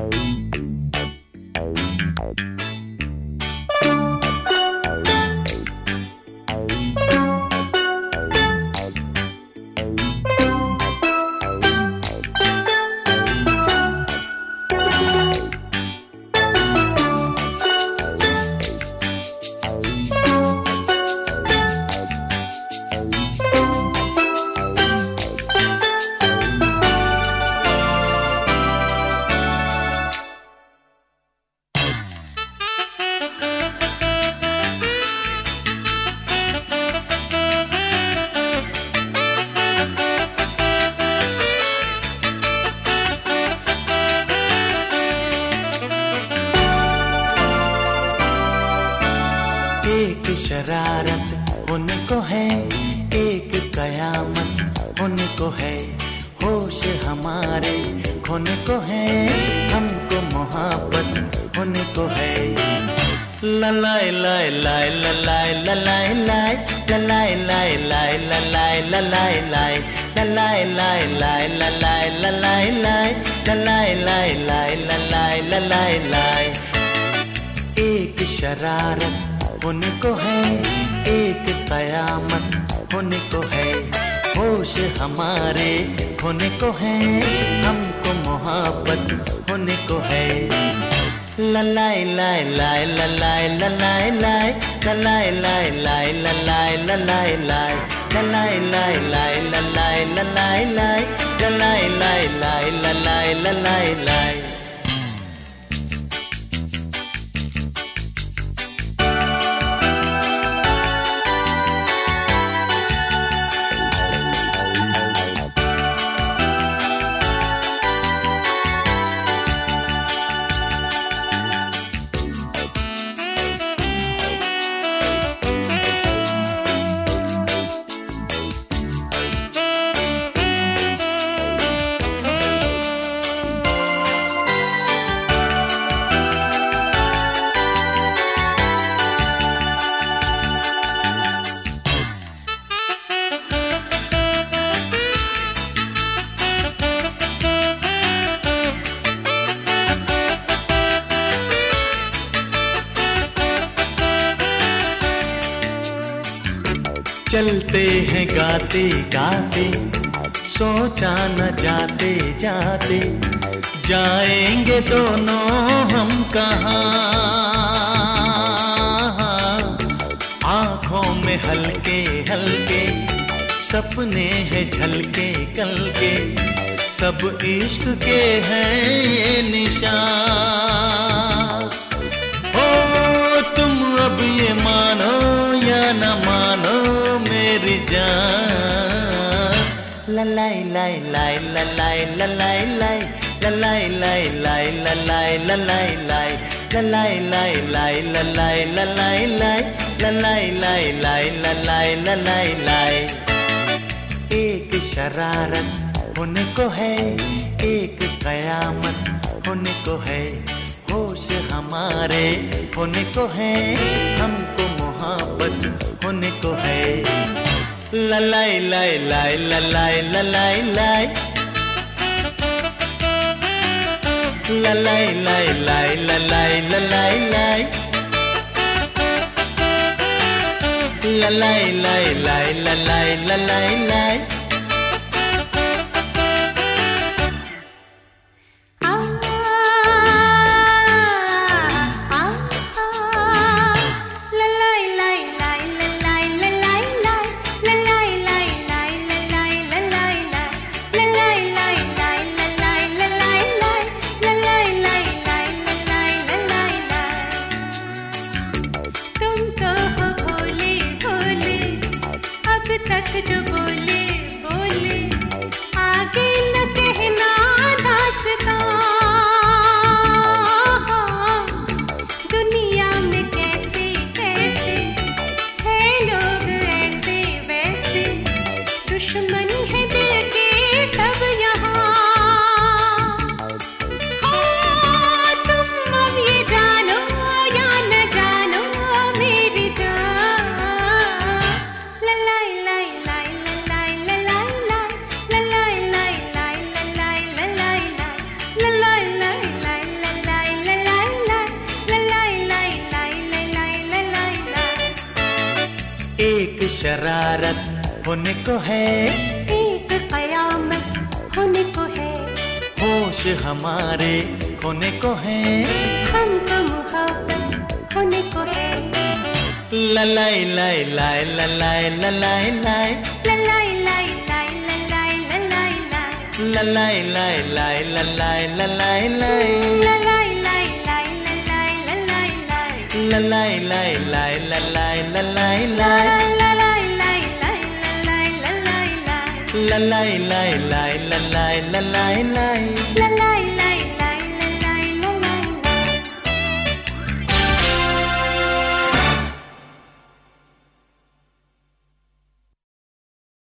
एक शरारत होने को है, एक कयामत होने को है, होश हमारे खोने को है, हमको मोहब्बत होने को है। ललाई लाई लाई ललाई ललाई लाई ललाई लाई लाई ललाई ललाई लाई ललाई लाई लाई ललाई ललाई लाई ललाई लाई लाई ललाई ललाई लाई। एक शरारत होने को है, एक कयामत होने को है, होश हमारे खोने को है, हमको मोहब्बत होने को है। ललाई लाई लाई ललाई ललाई लाई ललाई लाई लाई ललाई ललाई लाई ललाई लाई लाई ललाई ललाई लाई ललाई लाई लाई ललाई ललाई लाई। चलते हैं गाते गाते, सोचा न जाते जाते, जाएंगे दोनों हम कहाँ। आँखों में हल्के हल्के सपने हैं झलके कल के, सब इश्क के हैं ये निशान। ओ तुम अब ये मानो या न मानो मेरी जान। ललाई लाई लाई ललाई ललाई लाई ललाई लाई लाई ललाई ललाई लाई ललाई लाई लाई ललाई ललाई लाई ललाई लाई लाई ललाई ललाई लाई। एक शरारत होने को है, एक कयामत होने को है, होश हमारे होने को है, हमको मोहब्बत होने को है। ललाई लाई लाई ललाई ललाई लाई ललाई लाई लाई ललाई ललाई लाई ललाई लाई लाई ललाई ललाई लाई। जो बोले शरारत होने को है, एक कयामत होने को है, होश हमारे खोने को है, हमको मुहब्बत होने को है। ललाई लाई लाई ललाई ललाई लाई ललाई लाई लाई ललाई ललाई लाई ललाई लाई लाई ललाई ललाई लाई ललाई लाई लाई ललाई ललाई लाई ललाई लाई लाई ललाई ललाई लाई ललाई लाई लाई ललाई ललाई लाई ललाई लाई लाई ललाई ललाई लाई ललाई